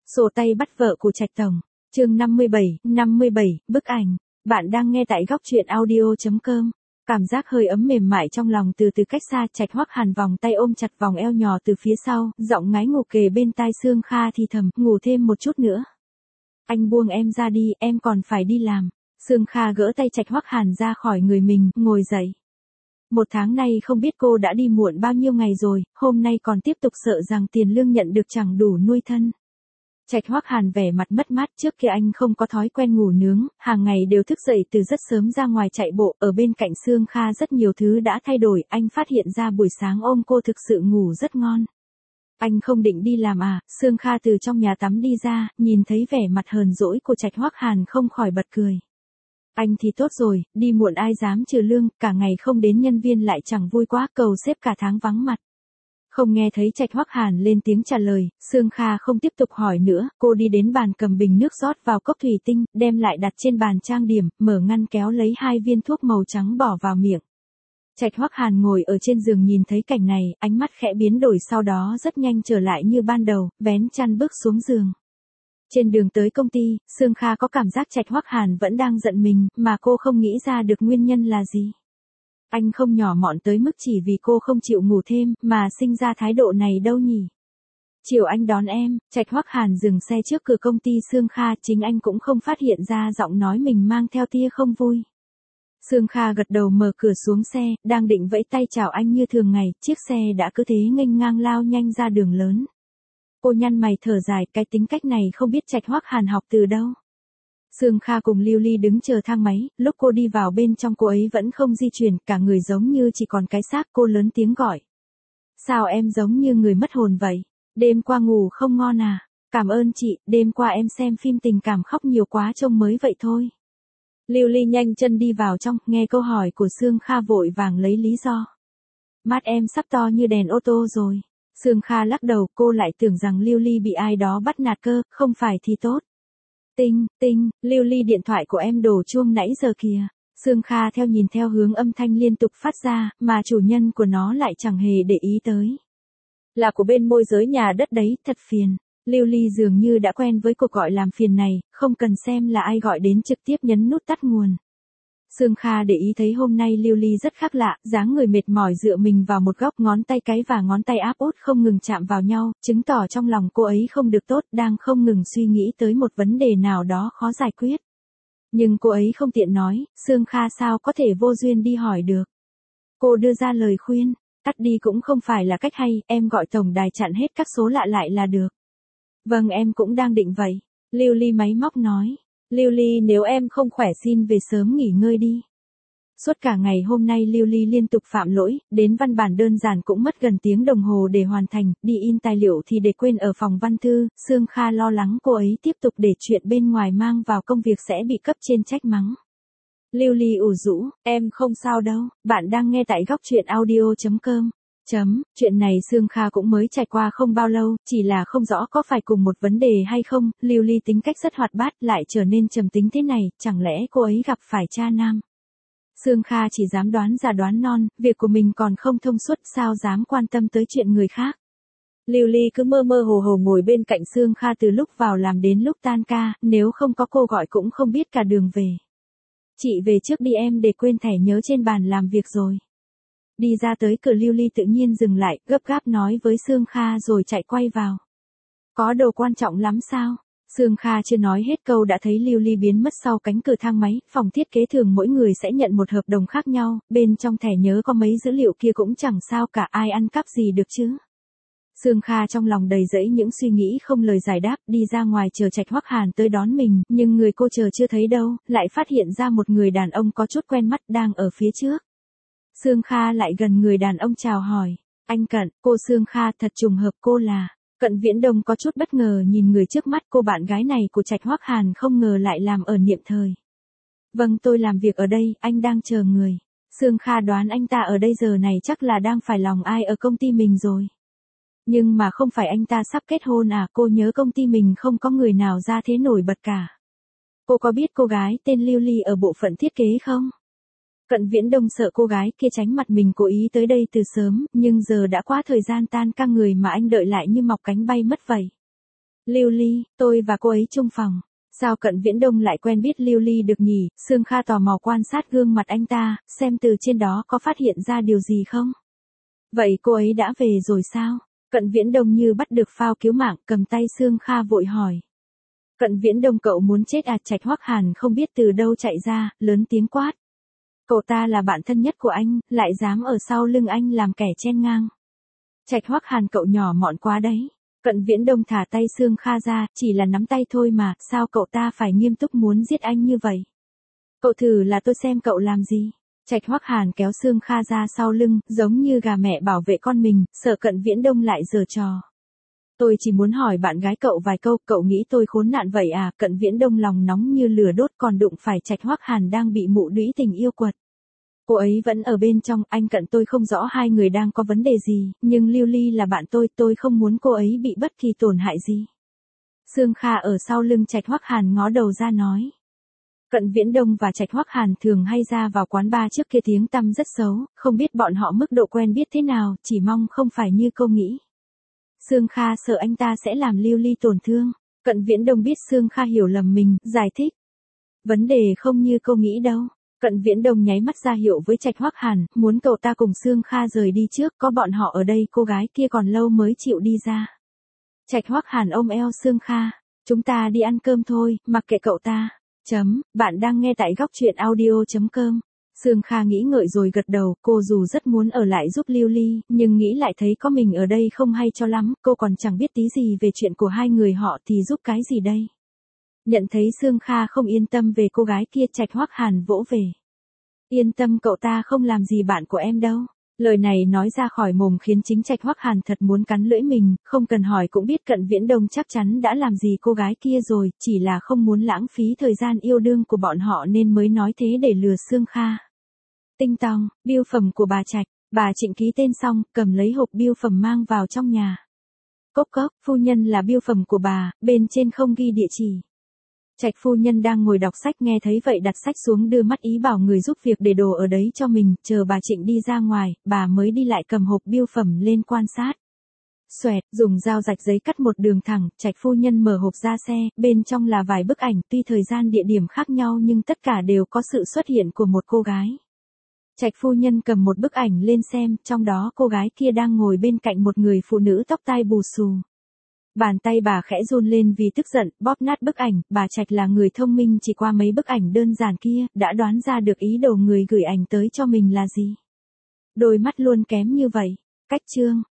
Sổ tay bắt vợ của Trạch Tổng. Chương 57, bức ảnh. Bạn đang nghe tại góc truyện audio.com. Cảm giác hơi ấm mềm mại trong lòng từ từ cách xa. Trạch Hoắc Hàn vòng tay ôm chặt vòng eo nhỏ từ phía sau, giọng ngái ngủ kề bên tai Sương Kha thì thầm, ngủ thêm một chút nữa. Anh buông em ra đi, em còn phải đi làm. Sương Kha gỡ tay Trạch Hoắc Hàn ra khỏi người mình, ngồi dậy. Một tháng nay không biết cô đã đi muộn bao nhiêu ngày rồi, hôm nay còn tiếp tục sợ rằng tiền lương nhận được chẳng đủ nuôi thân. Trạch Hoắc Hàn vẻ mặt mất mát, trước kia anh không có thói quen ngủ nướng, hàng ngày đều thức dậy từ rất sớm ra ngoài chạy bộ, ở bên cạnh Sương Kha rất nhiều thứ đã thay đổi, anh phát hiện ra buổi sáng ôm cô thực sự ngủ rất ngon. Anh không định đi làm à? Sương Kha từ trong nhà tắm đi ra, nhìn thấy vẻ mặt hờn dỗi của Trạch Hoắc Hàn không khỏi bật cười. Anh thì tốt rồi, đi muộn ai dám trừ lương, cả ngày không đến nhân viên lại chẳng vui quá, cầu sếp cả tháng vắng mặt. Không nghe thấy Trạch Hoắc Hàn lên tiếng trả lời, Sương Kha không tiếp tục hỏi nữa, cô đi đến bàn cầm bình nước rót vào cốc thủy tinh, đem lại đặt trên bàn trang điểm, mở ngăn kéo lấy 2 viên thuốc màu trắng bỏ vào miệng. Trạch Hoắc Hàn ngồi ở trên giường nhìn thấy cảnh này, ánh mắt khẽ biến đổi sau đó rất nhanh trở lại như ban đầu, vén chăn bước xuống giường. Trên đường tới công ty, Sương Kha có cảm giác Trạch Hoắc Hàn vẫn đang giận mình, mà cô không nghĩ ra được nguyên nhân là gì. Anh không nhỏ mọn tới mức chỉ vì cô không chịu ngủ thêm, mà sinh ra thái độ này đâu nhỉ? Chiều anh đón em, Trạch Hoắc Hàn dừng xe trước cửa công ty Sương Kha, chính anh cũng không phát hiện ra giọng nói mình mang theo tia không vui. Sương Kha gật đầu mở cửa xuống xe, đang định vẫy tay chào anh như thường ngày, chiếc xe đã cứ thế nghênh ngang lao nhanh ra đường lớn. Cô nhăn mày thở dài, cái tính cách này không biết Trạch Hoắc Hàn học từ đâu. Sương Kha cùng Lưu Ly đứng chờ thang máy, lúc cô đi vào bên trong cô ấy vẫn không di chuyển, cả người giống như chỉ còn cái xác, cô lớn tiếng gọi. Sao em giống như người mất hồn vậy? Đêm qua ngủ không ngon à? Cảm ơn chị, đêm qua em xem phim tình cảm khóc nhiều quá trông mới vậy thôi. Lưu Ly nhanh chân đi vào trong, nghe câu hỏi của Sương Kha vội vàng lấy lý do. Mắt em sắp to như đèn ô tô rồi. Sương Kha lắc đầu, cô lại tưởng rằng Lưu Ly bị ai đó bắt nạt cơ, không phải thì tốt. Tinh, Lưu Ly điện thoại của em đổ chuông nãy giờ kìa. Sương Kha nhìn theo hướng âm thanh liên tục phát ra, mà chủ nhân của nó lại chẳng hề để ý tới. Là của bên môi giới nhà đất đấy, thật phiền. Lưu Ly dường như đã quen với cuộc gọi làm phiền này, không cần xem là ai gọi đến trực tiếp nhấn nút tắt nguồn. Sương Kha để ý thấy hôm nay Lưu Ly rất khác lạ, dáng người mệt mỏi dựa mình vào một góc, ngón tay cái và ngón tay áp út không ngừng chạm vào nhau, chứng tỏ trong lòng cô ấy không được tốt, đang không ngừng suy nghĩ tới một vấn đề nào đó khó giải quyết. Nhưng cô ấy không tiện nói, Sương Kha sao có thể vô duyên đi hỏi được. Cô đưa ra lời khuyên, tắt đi cũng không phải là cách hay, em gọi tổng đài chặn hết các số lạ lại là được. Vâng, em cũng đang định vậy. Lưu Ly máy móc nói. Lưu Ly, nếu em không khỏe xin về sớm nghỉ ngơi đi. Suốt cả ngày hôm nay Lưu Ly liên tục phạm lỗi, đến văn bản đơn giản cũng mất gần tiếng đồng hồ để hoàn thành, đi in tài liệu thì để quên ở phòng văn thư, Sương Kha lo lắng cô ấy tiếp tục để chuyện bên ngoài mang vào công việc sẽ bị cấp trên trách mắng. Lưu Ly ủ rũ, em không sao đâu, bạn đang nghe tại góc truyện audio.com. Chuyện này Sương Kha cũng mới trải qua không bao lâu, chỉ là không rõ có phải cùng một vấn đề hay không, Lưu Ly tính cách rất hoạt bát lại trở nên trầm tính thế này, chẳng lẽ cô ấy gặp phải cha nam. Sương Kha chỉ dám đoán già đoán non, việc của mình còn không thông suốt sao dám quan tâm tới chuyện người khác. Lưu Ly cứ mơ mơ hồ hồ ngồi bên cạnh Sương Kha từ lúc vào làm đến lúc tan ca, nếu không có cô gọi cũng không biết cả đường về. Chị về trước đi, em để quên thẻ nhớ trên bàn làm việc rồi. Đi ra tới cửa Lưu Ly tự nhiên dừng lại, gấp gáp nói với Sương Kha rồi chạy quay vào. Có đồ quan trọng lắm sao? Sương Kha chưa nói hết câu đã thấy Lưu Ly biến mất sau cánh cửa thang máy, phòng thiết kế thường mỗi người sẽ nhận một hợp đồng khác nhau, bên trong thẻ nhớ có mấy dữ liệu kia cũng chẳng sao cả, ai ăn cắp gì được chứ. Sương Kha trong lòng đầy rẫy những suy nghĩ không lời giải đáp, đi ra ngoài chờ Trạch Hoắc Hàn tới đón mình, nhưng người cô chờ chưa thấy đâu, lại phát hiện ra một người đàn ông có chút quen mắt đang ở phía trước. Sương Kha lại gần người đàn ông chào hỏi, anh Cận, cô Sương Kha, thật trùng hợp cô là. Cận Viễn Đông có chút bất ngờ nhìn người trước mắt, cô bạn gái này của Trạch Hoắc Hàn không ngờ lại làm ở Niệm Thời. Vâng, tôi làm việc ở đây, anh đang chờ người. Sương Kha đoán anh ta ở đây giờ này chắc là đang phải lòng ai ở công ty mình rồi. Nhưng mà không phải anh ta sắp kết hôn à, cô nhớ công ty mình không có người nào ra thế nổi bật cả. Cô có biết cô gái tên Lưu Ly ở bộ phận thiết kế không? Cận Viễn Đông sợ cô gái kia tránh mặt mình cố ý tới đây từ sớm, nhưng giờ đã quá thời gian tan ca, người mà anh đợi lại như mọc cánh bay mất vậy. Lưu Ly, tôi và cô ấy chung phòng. Sao Cận Viễn Đông lại quen biết Lưu Ly được nhỉ? Sương Kha tò mò quan sát gương mặt anh ta, xem từ trên đó có phát hiện ra điều gì không? Vậy cô ấy đã về rồi sao? Cận Viễn Đông như bắt được phao cứu mạng, cầm tay Sương Kha vội hỏi. Cận Viễn Đông, cậu muốn chết à? Trạch Hoắc Hàn không biết từ đâu chạy ra, lớn tiếng quát. Cậu ta là bạn thân nhất của anh, lại dám ở sau lưng anh làm kẻ chen ngang. Trạch Hoắc Hàn, cậu nhỏ mọn quá đấy. Cận Viễn Đông thả tay Sương Kha ra, chỉ là nắm tay thôi mà, sao cậu ta phải nghiêm túc muốn giết anh như vậy? Cậu thử là tôi xem cậu làm gì. Trạch Hoắc Hàn kéo Sương Kha ra sau lưng, giống như gà mẹ bảo vệ con mình, sợ Cận Viễn Đông lại giở trò. Tôi chỉ muốn hỏi bạn gái cậu vài câu, cậu nghĩ tôi khốn nạn vậy à? Cận Viễn Đông lòng nóng như lửa đốt, còn đụng phải Trạch Hoắc Hàn đang bị mụ lũy tình yêu quật. Cô ấy vẫn ở bên trong, anh Cận, tôi không rõ hai người đang có vấn đề gì, nhưng Lưu Ly là bạn tôi không muốn cô ấy bị bất kỳ tổn hại gì. Sương Kha ở sau lưng Trạch Hoắc Hàn ngó đầu ra nói. Cận Viễn Đông và Trạch Hoắc Hàn thường hay ra vào quán bar trước kia, tiếng tăm rất xấu, không biết bọn họ mức độ quen biết thế nào, chỉ mong không phải như cô nghĩ. Sương Kha sợ anh ta sẽ làm Lưu Ly tổn thương. Cận Viễn Đông biết Sương Kha hiểu lầm mình, giải thích. Vấn đề không như cô nghĩ đâu. Cận Viễn Đông nháy mắt ra hiệu với Trạch Hoắc Hàn, muốn cậu ta cùng Sương Kha rời đi trước, có bọn họ ở đây cô gái kia còn lâu mới chịu đi ra. Trạch Hoắc Hàn ôm eo Sương Kha, chúng ta đi ăn cơm thôi, mặc kệ cậu ta. Bạn đang nghe tại góc truyện audio.com. Sương Kha nghĩ ngợi rồi gật đầu, cô dù rất muốn ở lại giúp Lưu Ly, nhưng nghĩ lại thấy có mình ở đây không hay cho lắm, cô còn chẳng biết tí gì về chuyện của hai người họ thì giúp cái gì đây. Nhận thấy Sương Kha không yên tâm về cô gái kia, Trạch Hoắc Hàn vỗ về. Yên tâm, cậu ta không làm gì bạn của em đâu. Lời này nói ra khỏi mồm khiến chính Trạch Hoắc Hàn thật muốn cắn lưỡi mình, không cần hỏi cũng biết Cận Viễn Đông chắc chắn đã làm gì cô gái kia rồi, chỉ là không muốn lãng phí thời gian yêu đương của bọn họ nên mới nói thế để lừa Sương Kha. Tinh tong, bưu phẩm của bà Trạch, bà Trịnh ký tên xong, cầm lấy hộp bưu phẩm mang vào trong nhà. Cốc cốc, phu nhân, là bưu phẩm của bà, bên trên không ghi địa chỉ. Trạch phu nhân đang ngồi đọc sách, nghe thấy vậy đặt sách xuống, đưa mắt ý bảo người giúp việc để đồ ở đấy cho mình, chờ bà Trịnh đi ra ngoài, bà mới đi lại cầm hộp bưu phẩm lên quan sát. Xoẹt, dùng dao rạch giấy cắt một đường thẳng, Trạch phu nhân mở hộp ra xe, bên trong là vài bức ảnh, tuy thời gian địa điểm khác nhau nhưng tất cả đều có sự xuất hiện của một cô gái. Trạch phu nhân cầm một bức ảnh lên xem, trong đó cô gái kia đang ngồi bên cạnh một người phụ nữ tóc tai bù xù. Bàn tay bà khẽ run lên vì tức giận, bóp nát bức ảnh, bà Trạch là người thông minh, chỉ qua mấy bức ảnh đơn giản kia, đã đoán ra được ý đồ người gửi ảnh tới cho mình là gì. Đôi mắt luôn kém như vậy. Cách chương.